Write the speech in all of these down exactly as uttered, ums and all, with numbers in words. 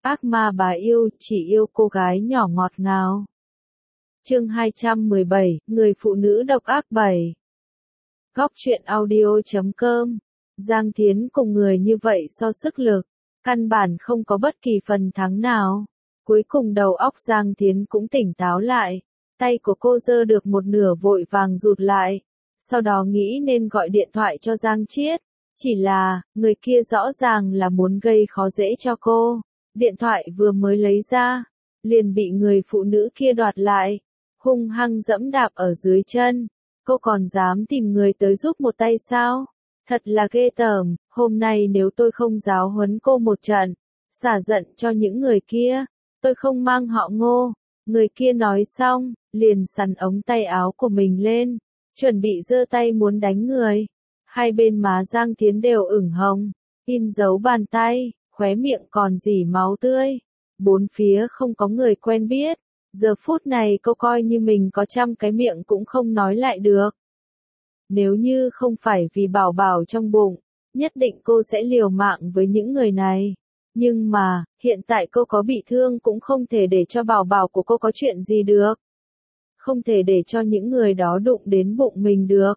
Ác ma bà yêu, chỉ yêu cô gái nhỏ ngọt ngào. Chương hai trăm mười bảy, người phụ nữ độc ác bảy. Góc truyện audio chấm com. Giang Thiến cùng người như vậy so sức lực, căn bản không có bất kỳ phần thắng nào. Cuối cùng đầu óc Giang Thiến cũng tỉnh táo lại, tay của cô giơ được một nửa vội vàng rụt lại, sau đó nghĩ nên gọi điện thoại cho Giang Chiết, chỉ là, người kia rõ ràng là muốn gây khó dễ cho cô. Điện thoại vừa mới lấy ra, liền bị người phụ nữ kia đoạt lại, hung hăng dẫm đạp ở dưới chân. Cô còn dám tìm người tới giúp một tay sao? Thật là ghê tởm, hôm nay nếu tôi không giáo huấn cô một trận, xả giận cho những người kia, tôi không mang họ Ngô. Người kia nói xong, liền sắn ống tay áo của mình lên, chuẩn bị giơ tay muốn đánh người. Hai bên má Giang Thiến đều ửng hồng, in dấu bàn tay, khóe miệng còn rỉ máu tươi. Bốn phía không có người quen biết, giờ phút này cô coi như mình có trăm cái miệng cũng không nói lại được. Nếu như không phải vì bảo bảo trong bụng, nhất định cô sẽ liều mạng với những người này. Nhưng mà, hiện tại cô có bị thương cũng không thể để cho bảo bảo của cô có chuyện gì được. Không thể để cho những người đó đụng đến bụng mình được.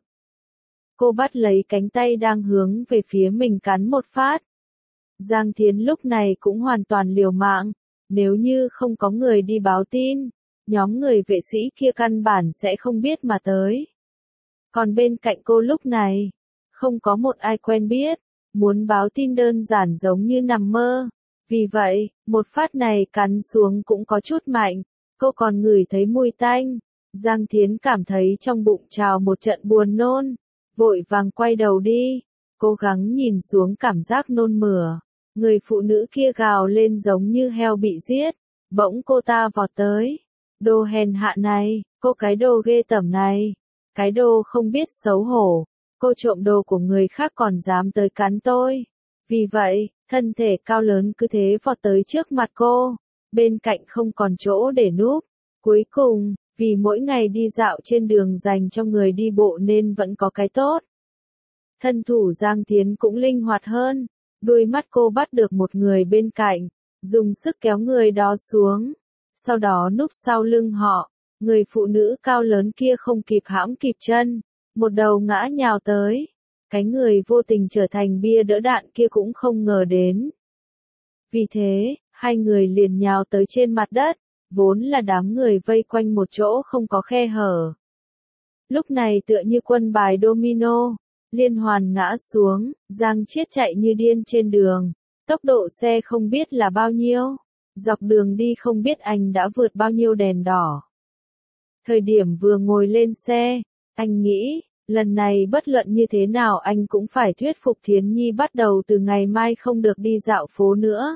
Cô bắt lấy cánh tay đang hướng về phía mình cắn một phát. Giang Thiến lúc này cũng hoàn toàn liều mạng, nếu như không có người đi báo tin, nhóm người vệ sĩ kia căn bản sẽ không biết mà tới. Còn bên cạnh cô lúc này, không có một ai quen biết, muốn báo tin đơn giản giống như nằm mơ. Vì vậy, một phát này cắn xuống cũng có chút mạnh, cô còn ngửi thấy mùi tanh. Giang Thiến cảm thấy trong bụng trào một trận buồn nôn, vội vàng quay đầu đi, cố gắng nhìn xuống cảm giác nôn mửa. Người phụ nữ kia gào lên giống như heo bị giết, bỗng cô ta vọt tới. Đồ hèn hạ này, cô cái đồ ghê tởm này, cái đồ không biết xấu hổ, cô trộm đồ của người khác còn dám tới cắn tôi. Vì vậy, thân thể cao lớn cứ thế vọt tới trước mặt cô, bên cạnh không còn chỗ để núp. Cuối cùng, vì mỗi ngày đi dạo trên đường dành cho người đi bộ nên vẫn có cái tốt. Thân thủ Giang Thiến cũng linh hoạt hơn, đuôi mắt cô bắt được một người bên cạnh, dùng sức kéo người đó xuống, sau đó núp sau lưng họ. Người phụ nữ cao lớn kia không kịp hãm kịp chân, một đầu ngã nhào tới. Cái người vô tình trở thành bia đỡ đạn kia cũng không ngờ đến. Vì thế, hai người liền nhào tới trên mặt đất, vốn là đám người vây quanh một chỗ không có khe hở. Lúc này tựa như quân bài domino, liên hoàn ngã xuống, Giang Chiết chạy như điên trên đường, tốc độ xe không biết là bao nhiêu, dọc đường đi không biết anh đã vượt bao nhiêu đèn đỏ. Thời điểm vừa ngồi lên xe, anh nghĩ, lần này bất luận như thế nào anh cũng phải thuyết phục Thiến Nhi bắt đầu từ ngày mai không được đi dạo phố nữa.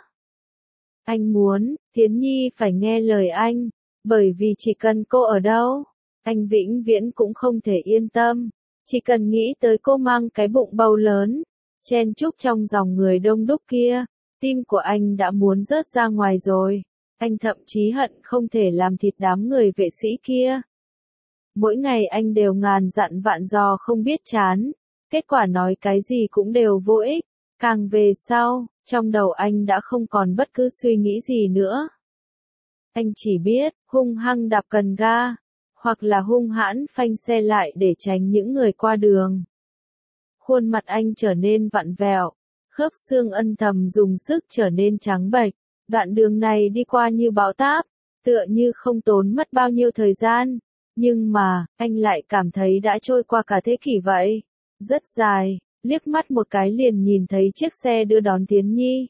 Anh muốn, Thiến Nhi phải nghe lời anh, bởi vì chỉ cần cô ở đâu, anh vĩnh viễn cũng không thể yên tâm. Chỉ cần nghĩ tới cô mang cái bụng bầu lớn, chen chúc trong dòng người đông đúc kia, tim của anh đã muốn rớt ra ngoài rồi. Anh thậm chí hận không thể làm thịt đám người vệ sĩ kia. Mỗi ngày anh đều ngàn dặn vạn dò không biết chán, kết quả nói cái gì cũng đều vô ích. Càng về sau, trong đầu anh đã không còn bất cứ suy nghĩ gì nữa. Anh chỉ biết, hung hăng đạp cần ga, hoặc là hung hãn phanh xe lại để tránh những người qua đường. Khuôn mặt anh trở nên vặn vẹo, khớp xương âm thầm dùng sức trở nên trắng bệch. Đoạn đường này đi qua như bão táp, tựa như không tốn mất bao nhiêu thời gian, nhưng mà, anh lại cảm thấy đã trôi qua cả thế kỷ vậy. Rất dài, liếc mắt một cái liền nhìn thấy chiếc xe đưa đón Thiến Nhi.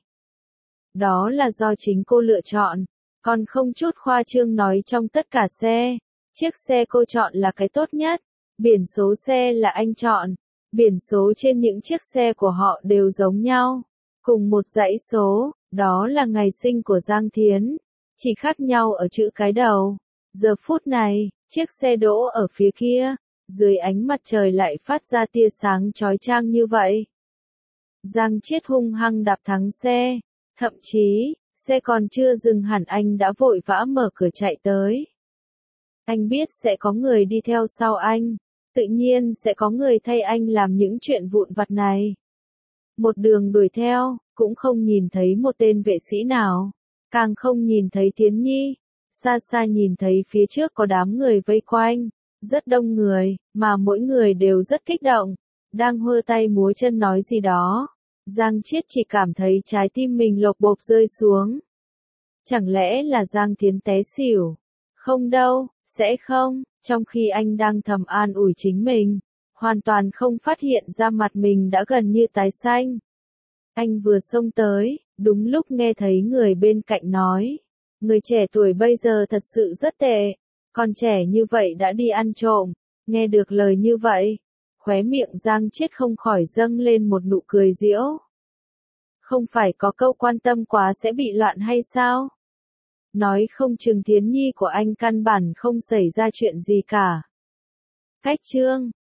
Đó là do chính cô lựa chọn, còn không chút khoa trương nói trong tất cả xe, chiếc xe cô chọn là cái tốt nhất, biển số xe là anh chọn, biển số trên những chiếc xe của họ đều giống nhau, cùng một dãy số. Đó là ngày sinh của Giang Thiến, chỉ khác nhau ở chữ cái đầu. Giờ phút này, chiếc xe đỗ ở phía kia, dưới ánh mặt trời lại phát ra tia sáng chói chang như vậy. Giang Chiết hung hăng đạp thắng xe, thậm chí, xe còn chưa dừng hẳn anh đã vội vã mở cửa chạy tới. Anh biết sẽ có người đi theo sau anh, tự nhiên sẽ có người thay anh làm những chuyện vụn vặt này. Một đường đuổi theo, cũng không nhìn thấy một tên vệ sĩ nào. càng không nhìn thấy Thiến Nhi. Xa xa nhìn thấy phía trước có đám người vây quanh, rất đông người, mà mỗi người đều rất kích động, đang hơ tay múa chân nói gì đó. Giang Chiết chỉ cảm thấy trái tim mình lộc bộp rơi xuống. Chẳng lẽ là Giang Thiến té xỉu? Không đâu, sẽ không, trong khi anh đang thầm an ủi chính mình, hoàn toàn không phát hiện ra mặt mình đã gần như tái xanh. Anh vừa xông tới, đúng lúc nghe thấy người bên cạnh nói, người trẻ tuổi bây giờ thật sự rất tệ, còn trẻ như vậy đã đi ăn trộm. Nghe được lời như vậy, khóe miệng Giang Chiết không khỏi dâng lên một nụ cười giễu. Không phải có câu quan tâm quá sẽ bị loạn hay sao? Nói không chừng Thiến Nhi của anh căn bản không xảy ra chuyện gì cả. Cách chương